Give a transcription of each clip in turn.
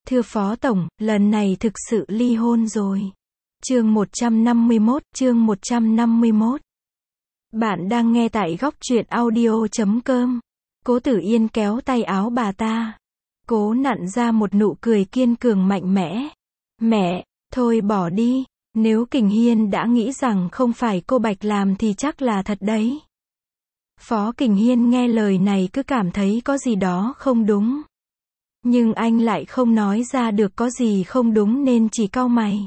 Thưa Phó Tổng, lần này thực sự ly hôn rồi. Chương 151. Bạn đang nghe tại góc truyện audio.com. Cố Tử Yên kéo tay áo bà ta. Cố nặn ra một nụ cười kiên cường mạnh mẽ. Mẹ, thôi bỏ đi. Nếu Kình Hiên đã nghĩ rằng không phải cô Bạch làm thì chắc là thật đấy. Phó Kình Hiên nghe lời này cứ cảm thấy có gì đó không đúng. Nhưng anh lại không nói ra được có gì không đúng nên chỉ cau mày.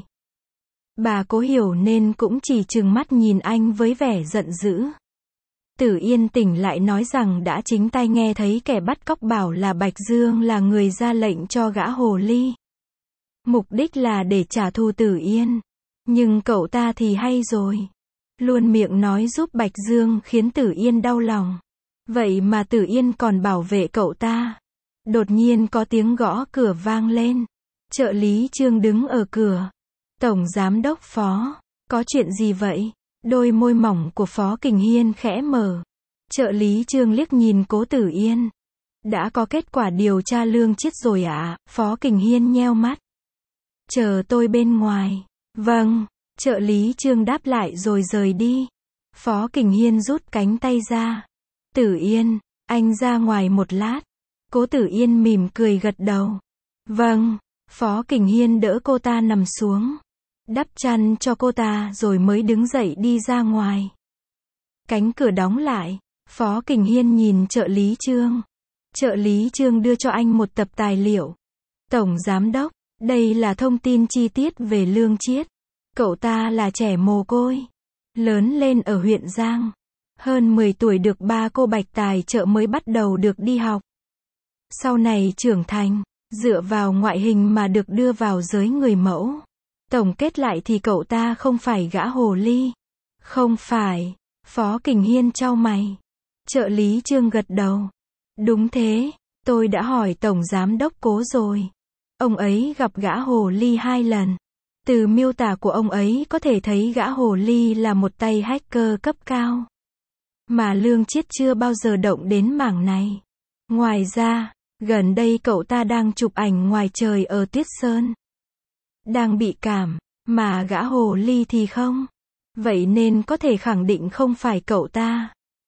Bà Cố hiểu nên cũng chỉ trừng mắt nhìn anh với vẻ giận dữ. Tử Yên tỉnh lại nói rằng đã chính tai nghe thấy kẻ bắt cóc bảo là Bạch Dương là người ra lệnh cho gã hồ ly. Mục đích là để trả thù Tử Yên. Nhưng cậu ta thì hay rồi. Luôn miệng nói giúp Bạch Dương khiến Tử Yên đau lòng. Vậy mà Tử Yên còn bảo vệ cậu ta. Đột nhiên có tiếng gõ cửa vang lên. Trợ lý Trương đứng ở cửa. Tổng Giám đốc Phó, có chuyện gì vậy? Đôi môi mỏng của Phó Kình Hiên khẽ mở. Trợ lý Trương liếc nhìn Cố Tử Yên. Đã có kết quả điều tra Lương Chiết rồi ạ? Phó Kình Hiên nheo mắt. Chờ tôi bên ngoài. Vâng, trợ lý Trương đáp lại rồi rời đi. Phó Kình Hiên rút cánh tay ra. Tử Yên, anh ra ngoài một lát. Cố Tử Yên mỉm cười gật đầu. Vâng, Phó Kình Hiên đỡ cô ta nằm xuống. Đắp chăn cho cô ta rồi mới đứng dậy đi ra ngoài. Cánh cửa đóng lại. Phó Kình Hiên nhìn trợ lý Trương. Trợ lý Trương đưa cho anh một tập tài liệu. Tổng Giám đốc, đây là thông tin chi tiết về Lương Chiết. Cậu ta là trẻ mồ côi. Lớn lên ở huyện Giang. Hơn 10 tuổi được ba cô Bạch tài trợ mới bắt đầu được đi học. Sau này trưởng thành, dựa vào ngoại hình mà được đưa vào giới người mẫu. Tổng kết lại thì cậu ta không phải gã hồ ly. Không phải. Phó Kình Hiên chau mày. Trợ lý Trương gật đầu. Đúng thế, tôi đã hỏi Tổng Giám đốc Cố rồi. Ông ấy gặp gã hồ ly 2 lần. Từ miêu tả của ông ấy có thể thấy gã hồ ly là một tay hacker cấp cao. Mà Lương Chiết chưa bao giờ động đến mảng này. Ngoài ra, gần đây cậu ta đang chụp ảnh ngoài trời ở Tuyết Sơn. Đang bị cảm, mà gã hồ ly thì không. Vậy nên có thể khẳng định không phải cậu ta.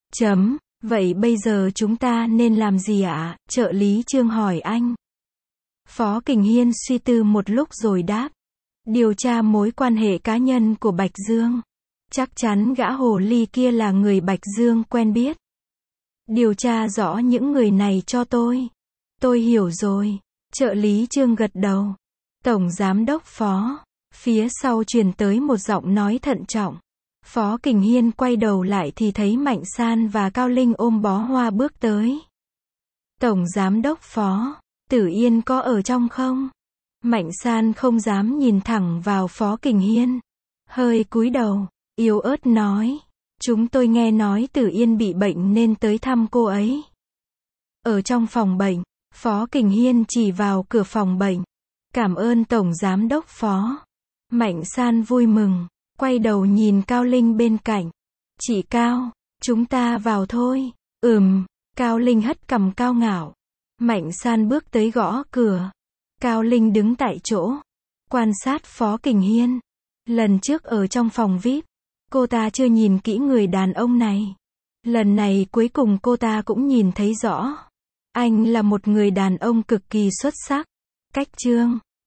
Vậy bây giờ chúng ta nên làm gì ạ? Trợ lý Trương hỏi anh. Phó Kình Hiên suy tư một lúc rồi đáp. Điều tra mối quan hệ cá nhân của Bạch Dương. Chắc chắn gã hồ ly kia là người Bạch Dương quen biết. Điều tra rõ những người này cho tôi. Tôi hiểu rồi. Trợ lý Trương gật đầu. Tổng Giám đốc Phó. Phía sau truyền tới một giọng nói thận trọng. Phó Kình Hiên quay đầu lại thì thấy Mạnh San và Cao Linh ôm bó hoa bước tới. Tổng Giám đốc Phó, Tử Yên có ở trong không? Mạnh San không dám nhìn thẳng vào Phó Kình Hiên. Hơi cúi đầu, yếu ớt nói. Chúng tôi nghe nói Tử Yên bị bệnh nên tới thăm cô ấy. Ở trong phòng bệnh, Phó Kình Hiên chỉ vào cửa phòng bệnh. Cảm ơn Tổng Giám đốc Phó. Mạnh San vui mừng, quay đầu nhìn Cao Linh bên cạnh. Chị Cao, chúng ta vào thôi. Cao Linh hất cằm cao ngạo. Mạnh San bước tới gõ cửa. Cao Linh đứng tại chỗ, quan sát Phó Kình Hiên. Lần trước ở trong phòng VIP, cô ta chưa nhìn kỹ người đàn ông này. Lần này cuối cùng cô ta cũng nhìn thấy rõ. Anh là một người đàn ông cực kỳ xuất sắc. Cách Trương,